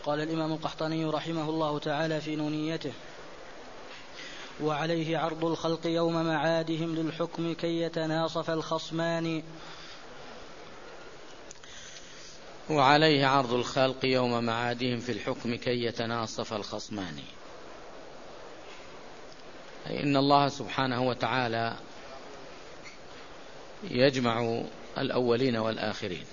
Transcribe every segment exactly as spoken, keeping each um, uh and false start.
قال الإمام القحطاني رحمه الله تعالى في نونيته: وعليه عرض الخلق يوم معادهم للحكم كي يتناصف الخصمان. وعليه عرض الخلق يوم معادهم في الحكم كي يتناصف الخصمان. أي إن الله سبحانه وتعالى يجمع الأولين والآخرين،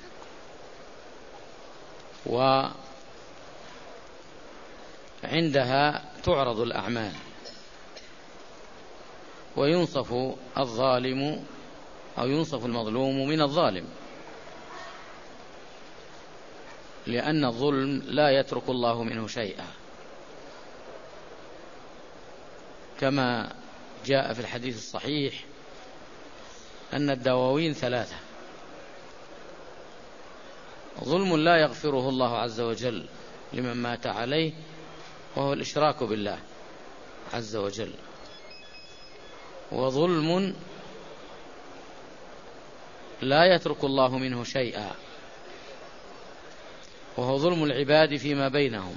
وعندها تعرض الأعمال وينصف الظالم أو ينصف المظلوم من الظالم، لأن الظلم لا يترك الله منه شيئا، كما جاء في الحديث الصحيح أن الدواوين ثلاثة: ظلم لا يغفره الله عز وجل لمن مات عليه وهو الإشراك بالله عز وجل، وظلم لا يترك الله منه شيئا وهو ظلم العباد فيما بينهم،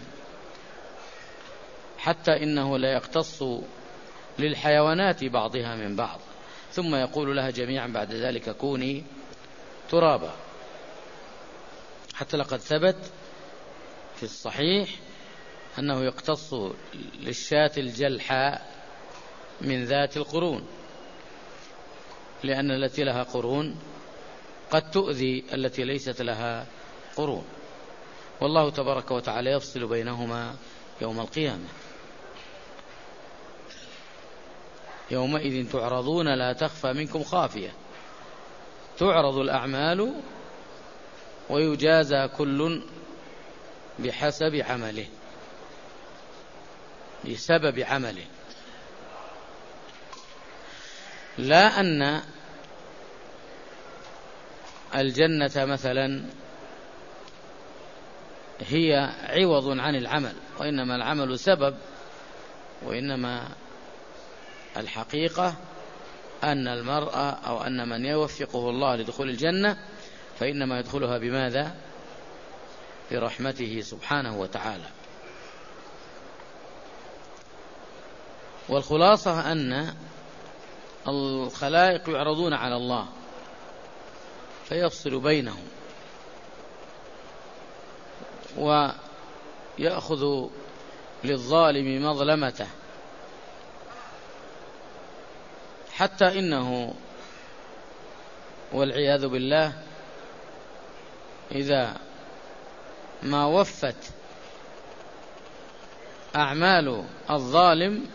حتى إنه لا يقتص للحيوانات بعضها من بعض، ثم يقول لها جميعا بعد ذلك كوني ترابا. حتى لقد ثبت في الصحيح أنه يقتص للشاة الجلحاء من ذات القرون، لأن التي لها قرون قد تؤذي التي ليست لها قرون، والله تبارك وتعالى يفصل بينهما يوم القيامة. يومئذ تعرضون لا تخفى منكم خافية، تعرض الأعمال ويجازى كل بحسب عمله، بسبب عمله، لا أن الجنة مثلا هي عوض عن العمل، وإنما العمل سبب، وإنما الحقيقة أن المرأة أو أن من يوفقه الله لدخول الجنة فإنما يدخلها بماذا؟ برحمته سبحانه وتعالى. والخلاصة أن الخلائق يعرضون على الله فيفصل بينهم ويأخذ للظالم مظلمته، حتى إنه والعياذ بالله إذا ما وفت أعمال الظالم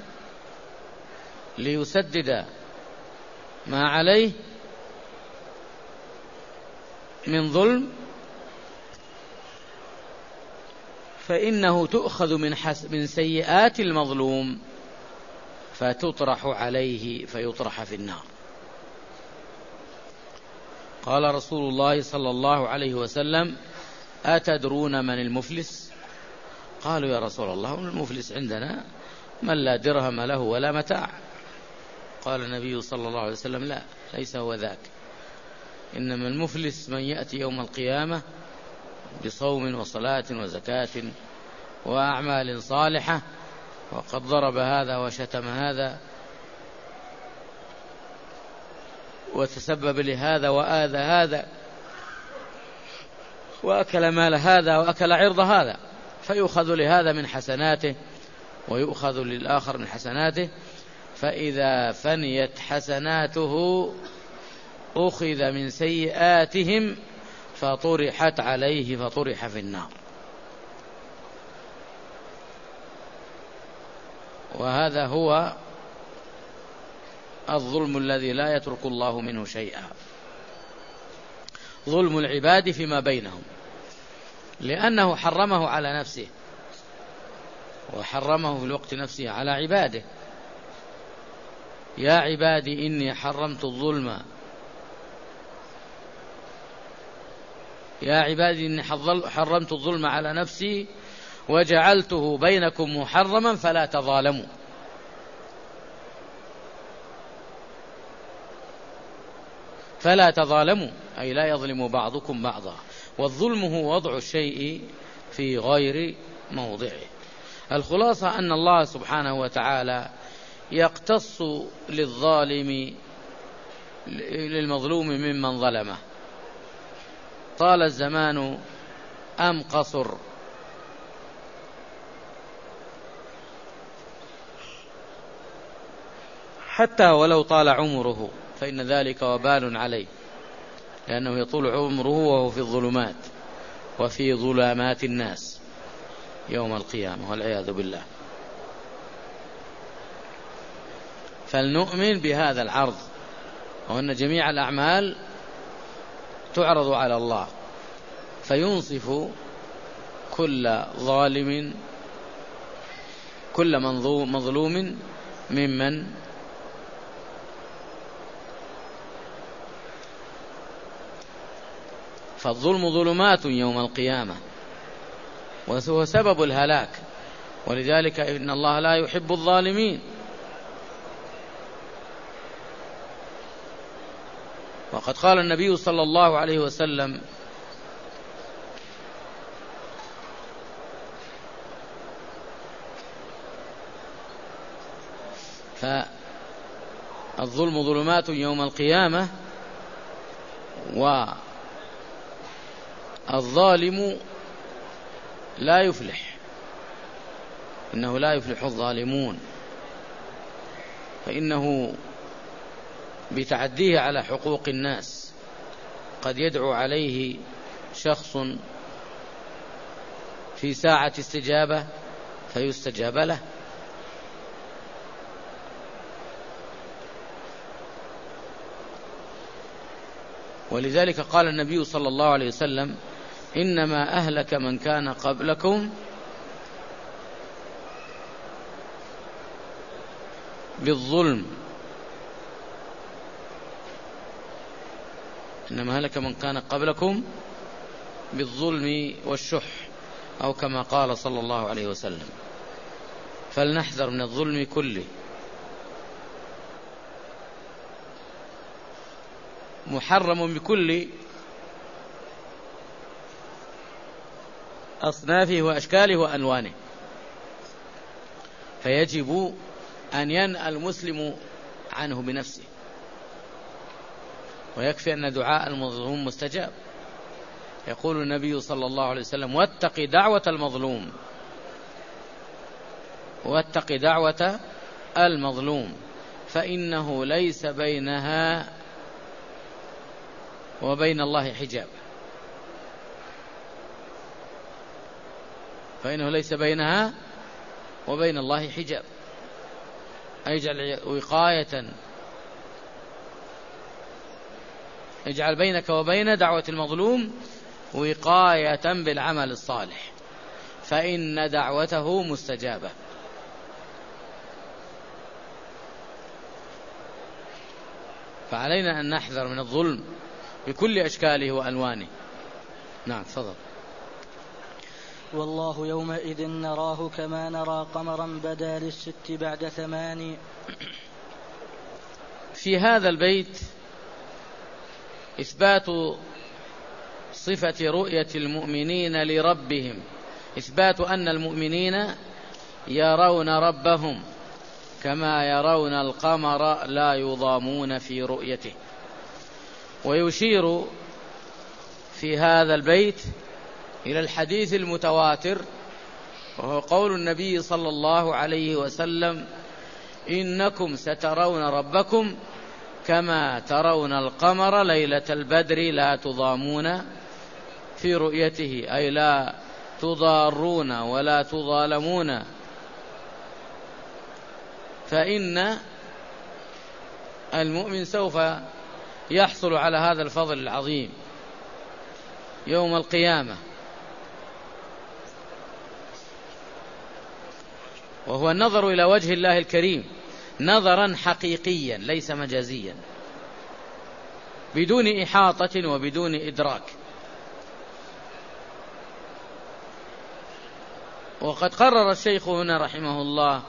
ليسدد ما عليه من ظلم فإنه تؤخذ من, من سيئات المظلوم فتطرح عليه فيطرح في النار. قال رسول الله صلى الله عليه وسلم: أتدرون من المفلس؟ قالوا يا رسول الله المفلس عندنا من لا درهم له ولا متاع. قال النبي صلى الله عليه وسلم: لا، ليس هو ذاك، إنما المفلس من يأتي يوم القيامة بصوم وصلاة وزكاة وأعمال صالحة، وقد ضرب هذا وشتم هذا وتسبب لهذا وآذى هذا وأكل مال هذا وأكل عرض هذا، فيؤخذ لهذا من حسناته ويؤخذ للآخر من حسناته، فإذا فنيت حسناته أخذ من سيئاتهم فطرحت عليه فطرح في النار. وهذا هو الظلم الذي لا يترك الله منه شيئا، ظلم العباد فيما بينهم، لأنه حرمه على نفسه وحرمه في الوقت نفسه على عباده. يا عبادي إني حرمت الظلم يا عبادي إني حرمت الظلم على نفسي وجعلته بينكم محرما فلا تظالموا. فلا تظالموا أي لا يظلم بعضكم بعضا. والظلم هو وضع الشيء في غير موضعه. الخلاصة أن الله سبحانه وتعالى يقتص للظالم للمظلوم ممن ظلمه، طال الزمان أم قصر. حتى ولو طال عمره فإن ذلك وبال عليه، لأنه يطول عمره وهو في الظلمات وفي ظلامات الناس يوم القيامة والعياذ بالله. فلنؤمن بهذا العرض، وأن جميع الأعمال تعرض على الله فينصف كل ظالم كل مظلوم ممن فالظلم ظلمات يوم القيامة وهو سبب الهلاك، ولذلك إن الله لا يحب الظالمين. وقد قال النبي صلى الله عليه وسلم: فالظلم ظلمات يوم القيامة والظالم لا يفلح، إنه لا يفلح الظالمون، فإنه بتعديه على حقوق الناس قد يدعو عليه شخص في ساعة استجابة فيستجاب له، ولذلك قال النبي صلى الله عليه وسلم: إنما أهلك من كان قبلكم بالظلم إنما أهلك من كان قبلكم بالظلم والشح، أو كما قال صلى الله عليه وسلم. فلنحذر من الظلم كله، محرم بكل أصنافه وأشكاله وألوانه، فيجب أن ينأى المسلم عنه بنفسه، ويكفي أن دعاء المظلوم مستجاب. يقول النبي صلى الله عليه وسلم: واتق دعوة المظلوم، واتق دعوة المظلوم فإنه ليس بينها وبين الله حجاب، فإنه ليس بينها وبين الله حجاب، اجعل وقاية، اجعل بينك وبين دعوة المظلوم وقاية بالعمل الصالح، فإن دعوته مستجابة. فعلينا أن نحذر من الظلم بكل أشكاله وألوانه. نعم، تفضل. والله يومئذ نراه كما نرى قمرا بدا للست بعد ثمان. في هذا البيت إثبات صفة رؤية المؤمنين لربهم، إثبات أن المؤمنين يرون ربهم كما يرون القمر لا يضامون في رؤيته. ويشير في هذا البيت إلى الحديث المتواتر، وهو قول النبي صلى الله عليه وسلم: إنكم سترون ربكم كما ترون القمر ليلة البدر لا تضامون في رؤيته، أي لا تضارون ولا تظالمون. فإن المؤمن سوف يحصل على هذا الفضل العظيم يوم القيامة، وهو النظر إلى وجه الله الكريم نظرا حقيقيا ليس مجازيا، بدون إحاطة وبدون إدراك. وقد قرر الشيخ هنا رحمه الله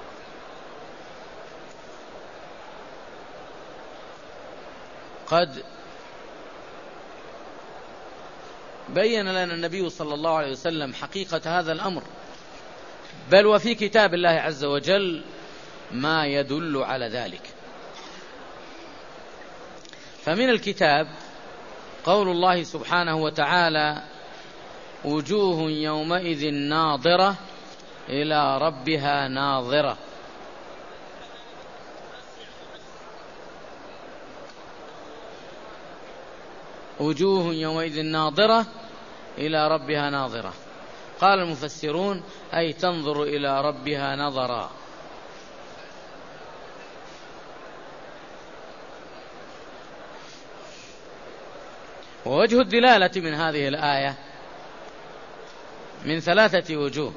قد بين لنا النبي صلى الله عليه وسلم حقيقة هذا الأمر بل وفي كتاب الله عز وجل ما يدل على ذلك. فمن الكتاب قول الله سبحانه وتعالى: وجوه يومئذ ناظرة إلى ربها ناظرة. وجوه يومئذ ناظرة إلى ربها ناظرة. قال المفسرون: أي تنظر إلى ربها نظرا. ووجه الدلالة من هذه الآية من ثلاثة وجوه.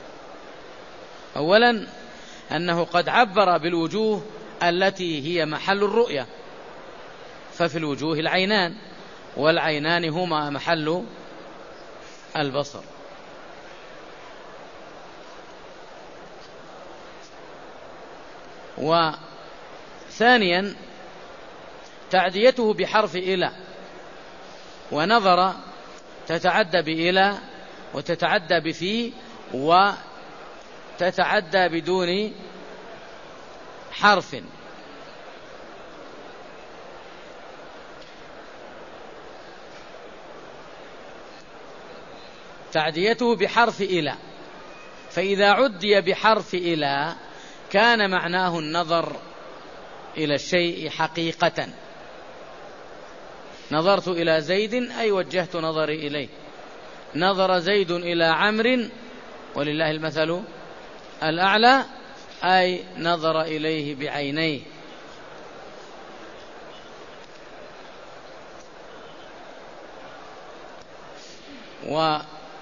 أولا أنه قد عبر بالوجوه التي هي محل الرؤية، ففي الوجوه العينان، والعينان هما محل البصر. وثانيا تعديته بحرف إلى، ونظر تتعدى بإلى وتتعدى بفي وتتعدى بدون حرف. تعديته بحرف إلى، فإذا عدي بحرف إلى كان معناه النظر إلى الشيء حقيقة. نظرت إلى زيد أي وجهت نظري إليه. نظر زيد إلى عمرو ولله المثل الأعلى أي نظر إليه بعينيه. و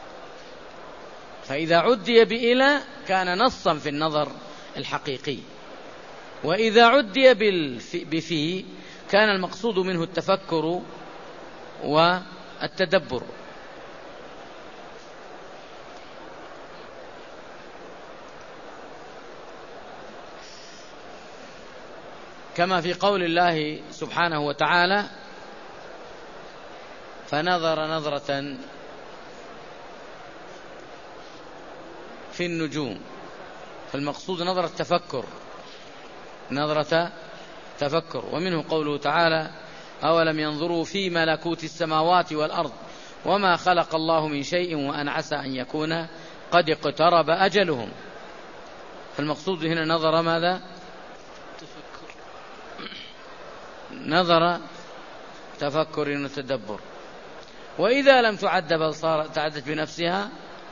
فإذا عدي بإلى كان نصا في النظر الحقيقي، وإذا عدي بفي كان المقصود منه التفكر والتدبر. كما في قول الله سبحانه وتعالى: فنظر نظرة في النجوم. فالمقصود نظرة تفكر، نظرة تفكر. ومنه قوله تعالى: أولم ينظروا في ملكوت السماوات والأرض وما خلق الله من شيء وأن عسى أن يكون قد اقترب أجلهم. فالمقصود هنا نظر ماذا؟ تفكر. نظر تفكر وتدبر. وإذا لم تعد بل صار تعدت بنفسها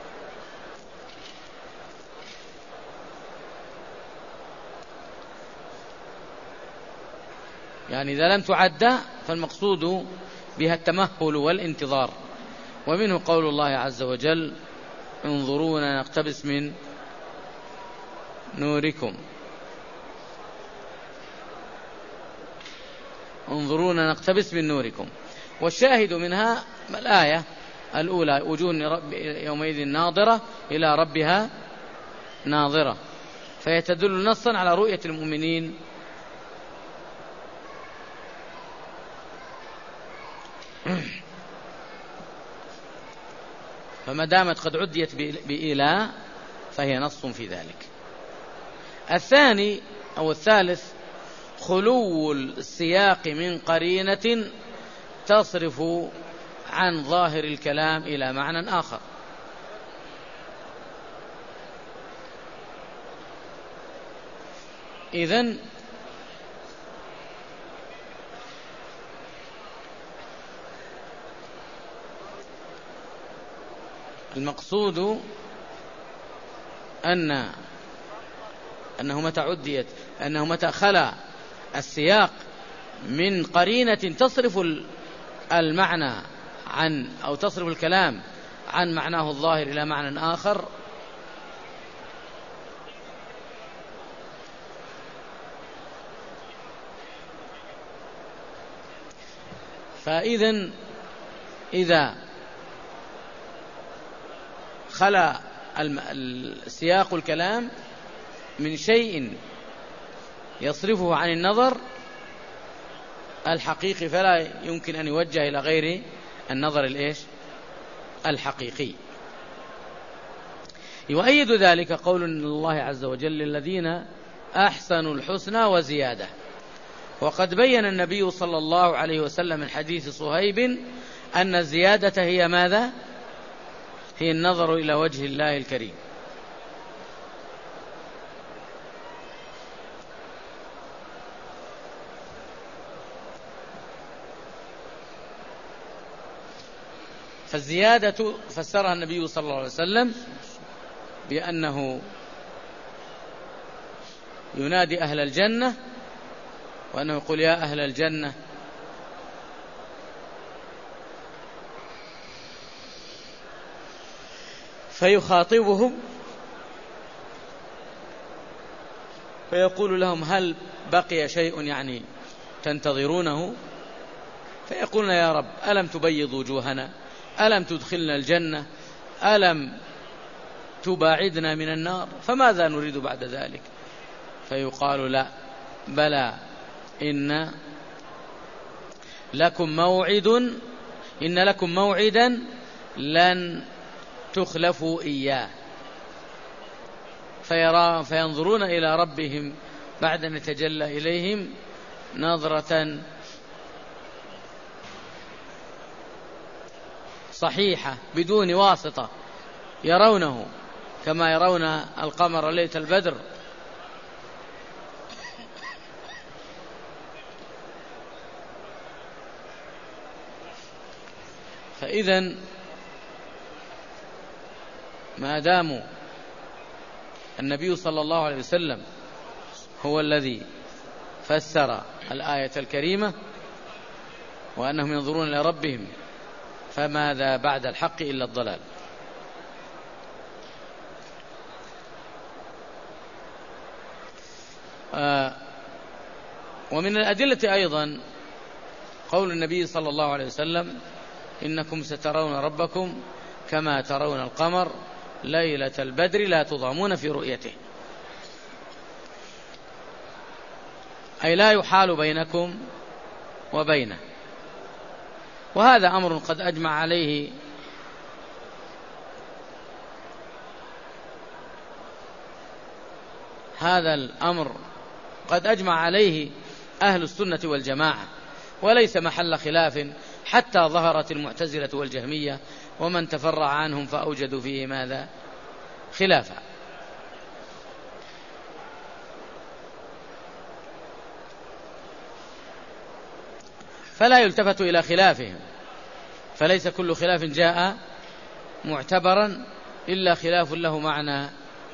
يعني إذا لم تعد فالمقصود بها التمهل والانتظار. ومنه قول الله عز وجل: انظرونا نقتبس من نوركم. انظرونا نقتبس من نوركم. والشاهد منها الآية الأولى: وجوه يومئذ ناظرة إلى ربها ناظرة، فيتدل نصا على رؤية المؤمنين فما دامت قد عديت بإلى فهي نص في ذلك. الثاني أو الثالث خلو السياق من قرينة تصرف عن ظاهر الكلام إلى معنى آخر. إذن المقصود أن أنه متى عديت أنه متى خلا السياق من قرينة تصرف المعنى عن أو تصرف الكلام عن معناه الظاهر إلى معنى آخر فإذا إذا خلا السياق الكلام من شيء يصرفه عن النظر الحقيقي فلا يمكن أن يوجه إلى غير النظر الإيش الحقيقي. يؤيد ذلك قول الله عز وجل للذين أحسنوا الحسنى وزيادة. وقد بين النبي صلى الله عليه وسلم من حديث صهيب أن الزيادة هي ماذا؟ هي النظر إلى وجه الله الكريم. فالزيادة فسرها النبي صلى الله عليه وسلم بأنه ينادي أهل الجنة وأنه يقول يا أهل الجنة فيخاطبهم فيقول لهم هل بقي شيء يعني تنتظرونه؟ فيقولون يا رب ألم تبيض وجوهنا؟ ألم تدخلنا الجنة؟ ألم تباعدنا من النار؟ فماذا نريد بعد ذلك؟ فيقال لا، بلى، إن لكم موعد إن لكم موعدا لن تخلفوا إياه. فيرى فينظرون إلى ربهم بعد أن يتجلى إليهم نظرة صحيحة بدون واسطة، يرونه كما يرون القمر ليلة البدر. فإذن ما داموا النبي صلى الله عليه وسلم هو الذي فسر الآية الكريمة وأنهم ينظرون إلى ربهم، فماذا بعد الحق إلا الضلال. آه ومن الأدلة أيضا قول النبي صلى الله عليه وسلم إنكم سترون ربكم كما ترون القمر ليلة البدر لا تضامون في رؤيته، أي لا يحال بينكم وبينه. وهذا أمر قد أجمع عليه هذا الأمر قد أجمع عليه أهل السنة والجماعة، وليس محل خلاف حتى ظهرت المعتزلة والجهمية ومن تفرع عنهم فأوجدوا فيه ماذا؟ خلافا. فلا يلتفت إلى خلافهم، فليس كل خلاف جاء معتبرا إلا خلاف له معنى،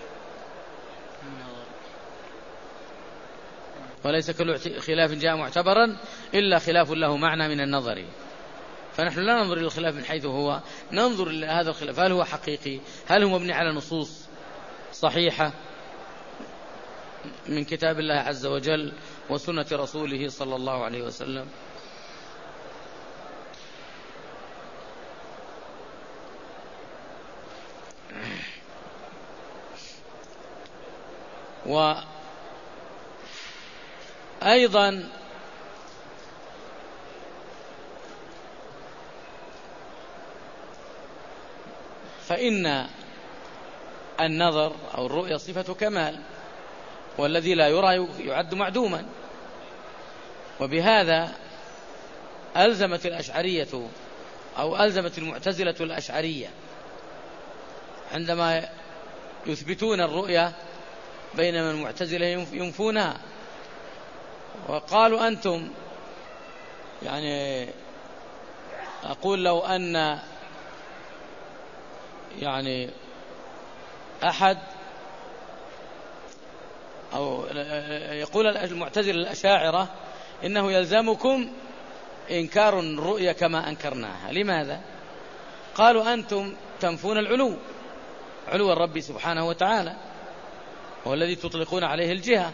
وليس كل خلاف جاء معتبرا إلا خلاف له معنى من النظر. فنحن لا ننظر إلى الخلاف من حيث هو، ننظر إلى هذا الخلاف هل هو حقيقي، هل هو مبني على نصوص صحيحة من كتاب الله عز وجل وسنة رسوله صلى الله عليه وسلم. وأيضا فإن النظر أو الرؤية صفة كمال، والذي لا يرى يعد معدوما. وبهذا ألزمت الأشعرية أو ألزمت المعتزلة الأشعرية عندما يثبتون الرؤية بينما المعتزلة ينفونها، وقالوا أنتم يعني أقول لو أن يعني أحد أو يقول المعتزلة الأشاعرة إنه يلزمكم إنكار الرؤية كما أنكرناها. لماذا؟ قالوا أنتم تنفون العلو، علو الرب سبحانه وتعالى هو الذي تطلقون عليه الجهة،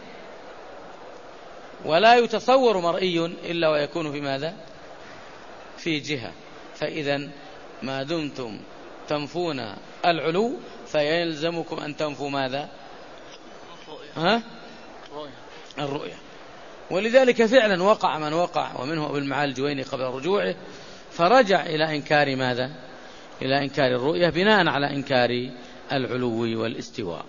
ولا يتصور مرئي إلا ويكون في ماذا؟ في جهة. فإذا ما دمتم تنفون العلو فيلزمكم أن تنفوا ماذا؟ ها؟ الرؤية. ولذلك فعلا وقع من وقع، ومنه أبو المعالي الجويني قبل رجوعه، فرجع إلى إنكار ماذا؟ إلى إنكار الرؤية بناء على إنكار العلو والاستواء.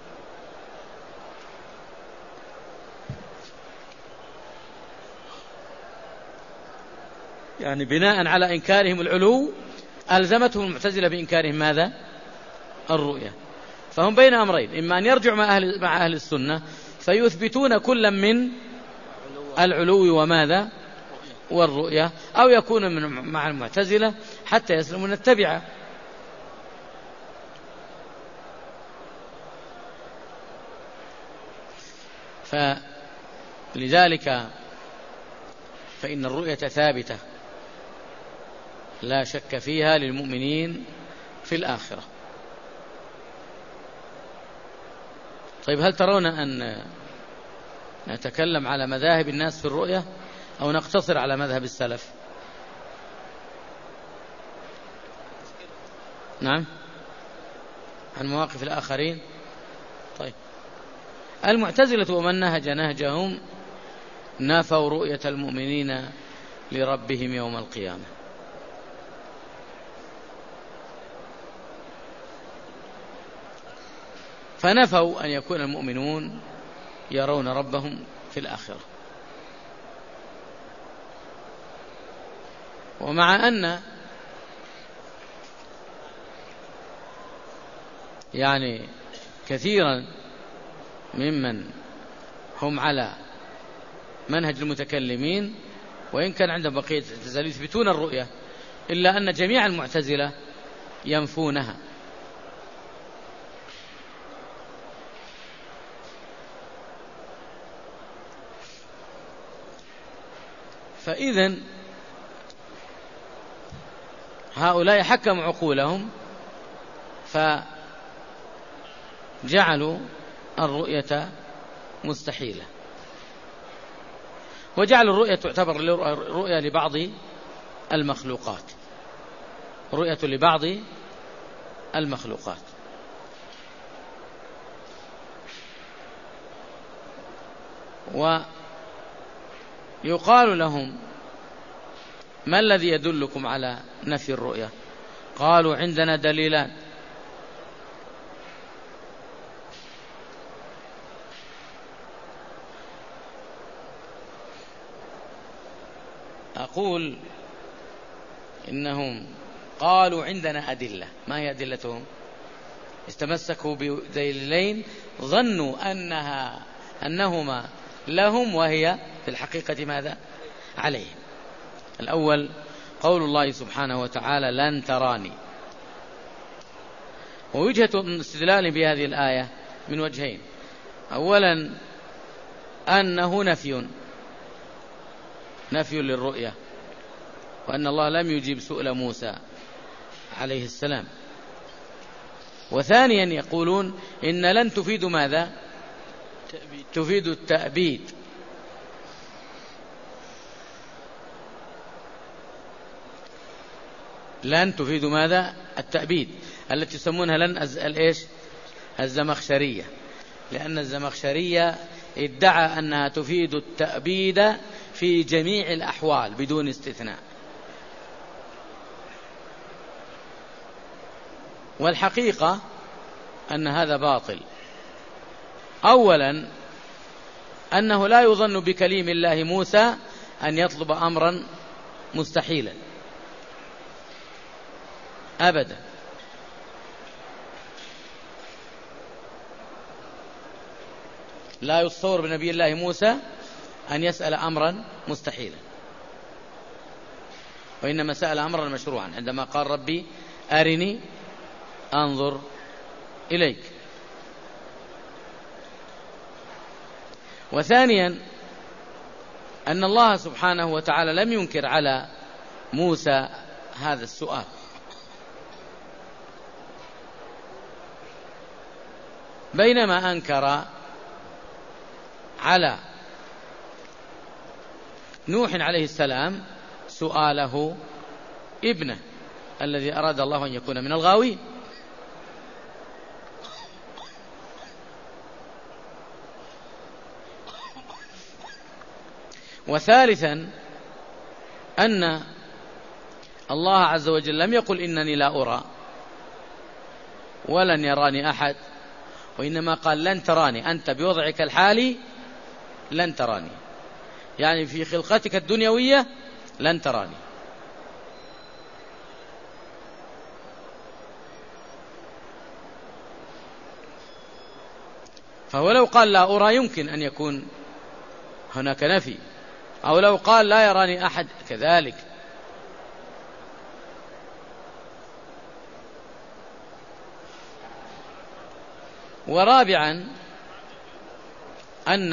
يعني بناء على إنكارهم العلو ألزمتهم المعتزلة بإنكارهم ماذا؟ الرؤية. فهم بين أمرين، إما أن يرجعوا مع أهل, مع أهل السنة فيثبتون كلا من العلو وماذا؟ والرؤية، أو يكون من مع المعتزلة حتى يسلموا من التبعة. فلذلك فإن الرؤية ثابتة لا شك فيها للمؤمنين في الآخرة. طيب، هل ترون أن نتكلم على مذاهب الناس في الرؤية أو نقتصر على مذهب السلف؟ نعم، عن مواقف الآخرين. طيب، المعتزلة ومن نهج نهجهم نافوا رؤية المؤمنين لربهم يوم القيامة، فنفوا أن يكون المؤمنون يرون ربهم في الآخرة. ومع أن يعني كثيرا ممن هم على منهج المتكلمين وإن كان عندهم بقية الاعتزال يثبتون الرؤية، إلا أن جميع المعتزلة ينفونها. فإذن هؤلاء حكموا عقولهم فجعلوا الرؤية مستحيلة، وجعلوا الرؤية تعتبر رؤية لبعض المخلوقات، رؤية لبعض المخلوقات. ويقال لهم: ما الذي يدلكم على نفي الرؤية؟ قالوا: عندنا دليلان. أقول إنهم قالوا: عندنا أدلة. ما هي أدلتهم؟ استمسكوا بدليلين ظنوا أنها أنهما لهم وهي في الحقيقة ماذا؟ عليهم. الأول قول الله سبحانه وتعالى: لن تراني. ووجهة استدلال بهذه الآية من وجهين: أولا أنه نفي نفي للرؤية، وأن الله لم يجيب سؤال موسى عليه السلام. وثانيا يقولون إن لن تفيد ماذا؟ تفيد التأبيد. لن تفيد ماذا؟ التأبيد، التي يسمونها لن الإيش؟ الزمخشرية، لأن الزمخشرية ادعى أنها تفيد التأبيد في جميع الأحوال بدون استثناء. والحقيقة أن هذا باطل. أولا أنه لا يظن بكليم الله موسى أن يطلب أمرا مستحيلا أبدا، لا يتصور بنبي الله موسى أن يسأل أمرا مستحيلا، وإنما سأل أمرا مشروعا عندما قال: ربي أرني أنظر إليك. وثانيا أن الله سبحانه وتعالى لم ينكر على موسى هذا السؤال، بينما أنكر على نوح عليه السلام سؤاله ابنه الذي أراد الله أن يكون من الغاوين. وثالثا أن الله عز وجل لم يقل إنني لا أرى، ولن يراني أحد، وإنما قال لن تراني أنت بوضعك الحالي، لن تراني، يعني في خلقتك الدنيوية لن تراني. فهو لو قال لا أرى يمكن أن يكون هناك نفي، أو لو قال لا يراني أحد كذلك. ورابعا أن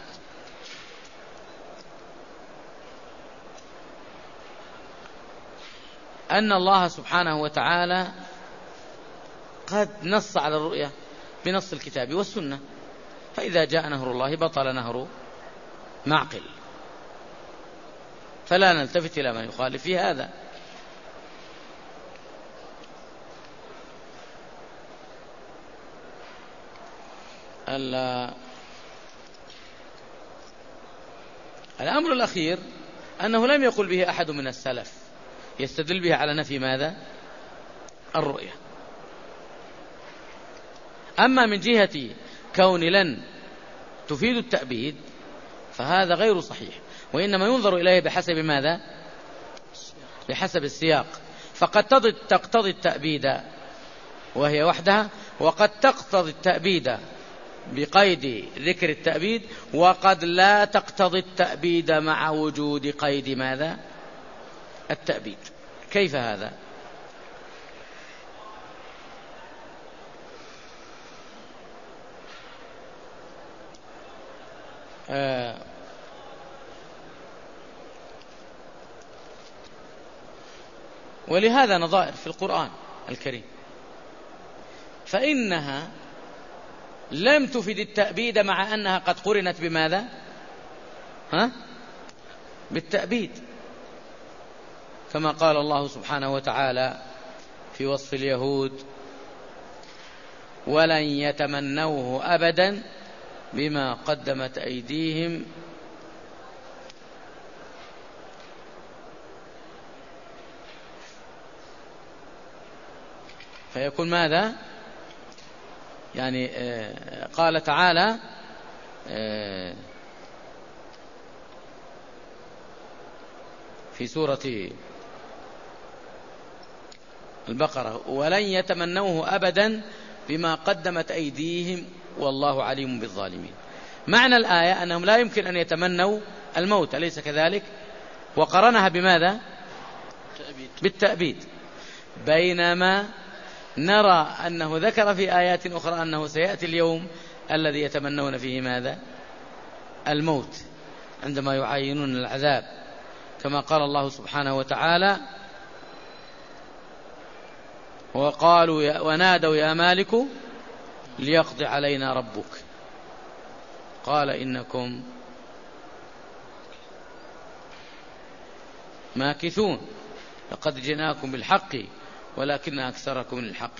أن الله سبحانه وتعالى قد نص على الرؤية بنص الكتاب والسنة، فإذا جاء نهر الله بطل نهر معقل، فلا نلتفت إلى من يخالف في هذا. الأمر الأخير أنه لم يقل به أحد من السلف يستدل به على نفي ماذا؟ الرؤية. أما من جهة كون لن تفيد التأبيد فهذا غير صحيح، وإنما ينظر إليه بحسب ماذا؟ بحسب السياق. فقد تقتضي التأبيد وهي وحدها، وقد تقتضي التأبيد بقيد ذكر التأبيد، وقد لا تقتضي التأبيد مع وجود قيد ماذا؟ التأبيد. كيف هذا؟ آه ولهذا نظائر في القرآن الكريم، فإنها لم تفد التأبيد مع أنها قد قرنت بماذا؟ ها؟ بالتأبيد، كما قال الله سبحانه وتعالى في وصف اليهود: ولن يتمنوه أبدا بما قدمت أيديهم فيكون ماذا؟ يعني آه قال تعالى آه في سورة البقرة: ولن يتمنوه أبدا بما قدمت أيديهم والله عليم بالظالمين. معنى الآية أنهم لا يمكن أن يتمنوا الموت، أليس كذلك؟ وقرنها بماذا؟ بالتأبيد. بينما نرى أنه ذكر في آيات أخرى أنه سيأتي اليوم الذي يتمنون فيه ماذا؟ الموت، عندما يعاينون العذاب، كما قال الله سبحانه وتعالى: وقالوا ونادوا يا مالك ليقضي علينا ربك قال إنكم ماكثون لقد جئناكم بالحق ولكن أكثركم للحق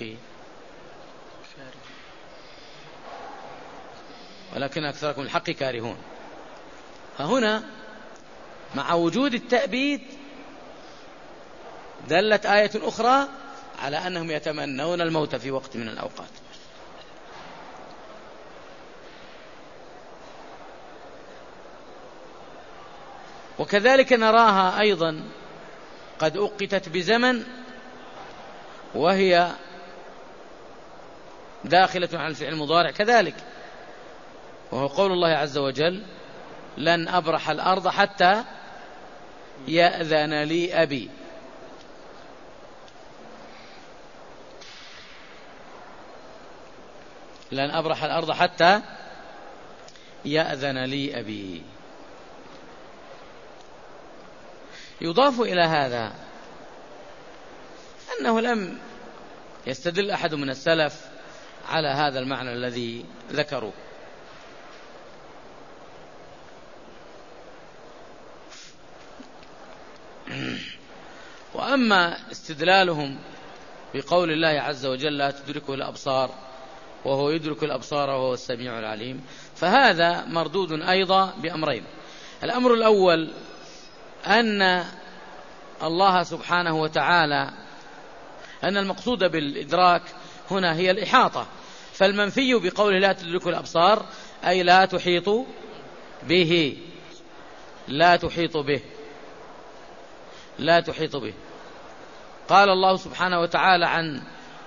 ولكن أكثركم للحق كارهون. فهنا مع وجود التأبيد دلت آية أخرى على أنهم يتمنون الموت في وقت من الأوقات. وكذلك نراها أيضا قد أقتت بزمن وهي داخلة على الفعل المضارع كذلك، وهو قول الله عز وجل: لن أبرح الأرض حتى يأذن لي أبي. لن أبرح الأرض حتى يأذن لي أبي. يضاف إلى هذا أنه لم يستدل أحد من السلف على هذا المعنى الذي ذكروا. وأما استدلالهم بقول الله عز وجل: لا تدركه الأبصار وهو يدرك الأبصار وهو السميع العليم، فهذا مردود أيضا بأمرين. الأمر الأول أن الله سبحانه وتعالى أن المقصود بالإدراك هنا هي الإحاطة. فالمنفي بقوله لا تدركه الأبصار أي لا تحيط به، لا تحيط به، لا تحيط به. قال الله سبحانه وتعالى عن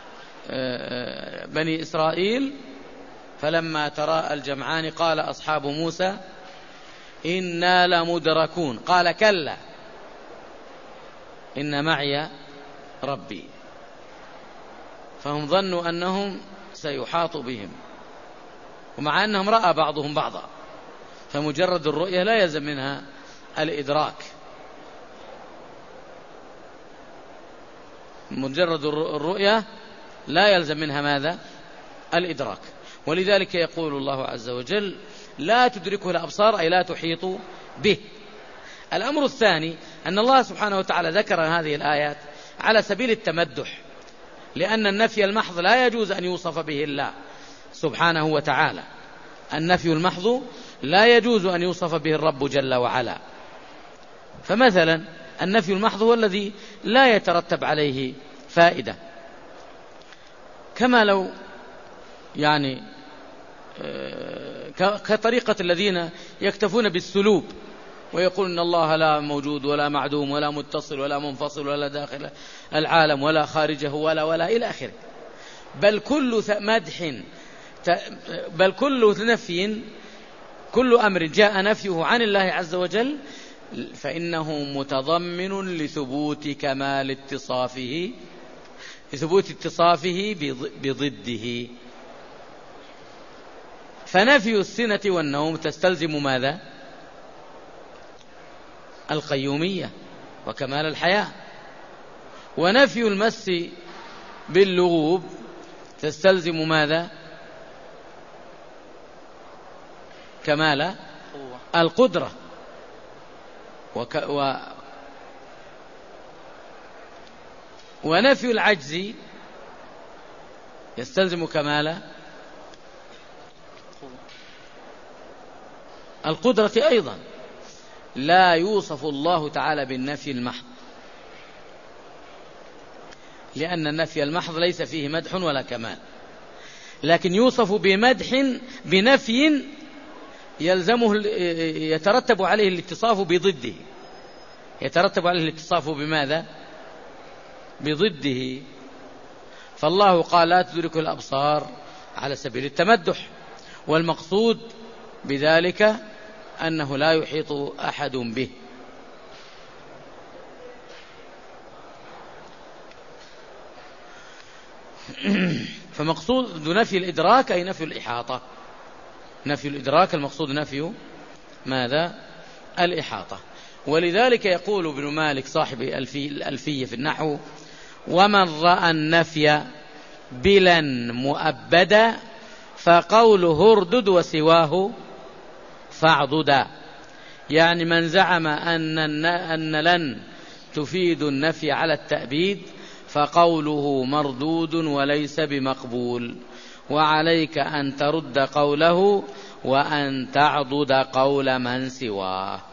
بني إسرائيل فلما تراءى الجمعان قال أصحاب موسى إنا لمدركون قال كلا إن معي ربي. فهم ظنوا أنهم سيحاط بهم، ومع أنهم رأى بعضهم بعضا، فمجرد الرؤية لا يلزم منها الإدراك، مجرد الرؤية لا يلزم منها ماذا؟ الإدراك. ولذلك يقول الله عز وجل لا تدركه الأبصار أي لا تحيط به. الأمر الثاني أن الله سبحانه وتعالى ذكر هذه الآيات على سبيل التمدح، لأن النفي المحض لا يجوز أن يوصف به الله سبحانه وتعالى. النفي المحض لا يجوز أن يوصف به الرب جل وعلا. فمثلا النفي المحض هو الذي لا يترتب عليه فائدة، كما لو يعني كطريقة الذين يكتفون بالسلوب ويقول إن الله لا موجود ولا معدوم ولا متصل ولا منفصل ولا داخل العالم ولا خارجه ولا ولا إلى آخره. بل كل مدح بل كل نفي كل أمر جاء نفيه عن الله عز وجل فإنه متضمن لثبوت كمال اتصافه لثبوت اتصافه بضده. فنفي السنة والنوم تستلزم ماذا؟ القيومية وكمال الحياة. ونفي المس باللغوب تستلزم ماذا؟ كمال القدرة. وك و ونفي العجز يستلزم كمال القدرة أيضا. لا يوصف الله تعالى بالنفي المحض، لأن النفي المحض ليس فيه مدح ولا كمال، لكن يوصف بمدح بنفي يلزمه يترتب عليه الاتصاف بضده، يترتب عليه الاتصاف بماذا؟ بضده. فالله قال لا تدرك الأبصار على سبيل التمدح، والمقصود بذلك أنه لا يحيط أحد به. فمقصود نفي الإدراك أي نفي الإحاطة. نفي الإدراك المقصود نفي ماذا؟ الإحاطة. ولذلك يقول ابن مالك صاحب الألفية في النحو ومن رأى النفي بلا مؤبدا فقوله اردد وسواه فاعضدا. يعني من زعم أن أن لن تفيد النفي على التأبيد فقوله مردود وليس بمقبول، وعليك أن ترد قوله وأن تعضد قول من سواه.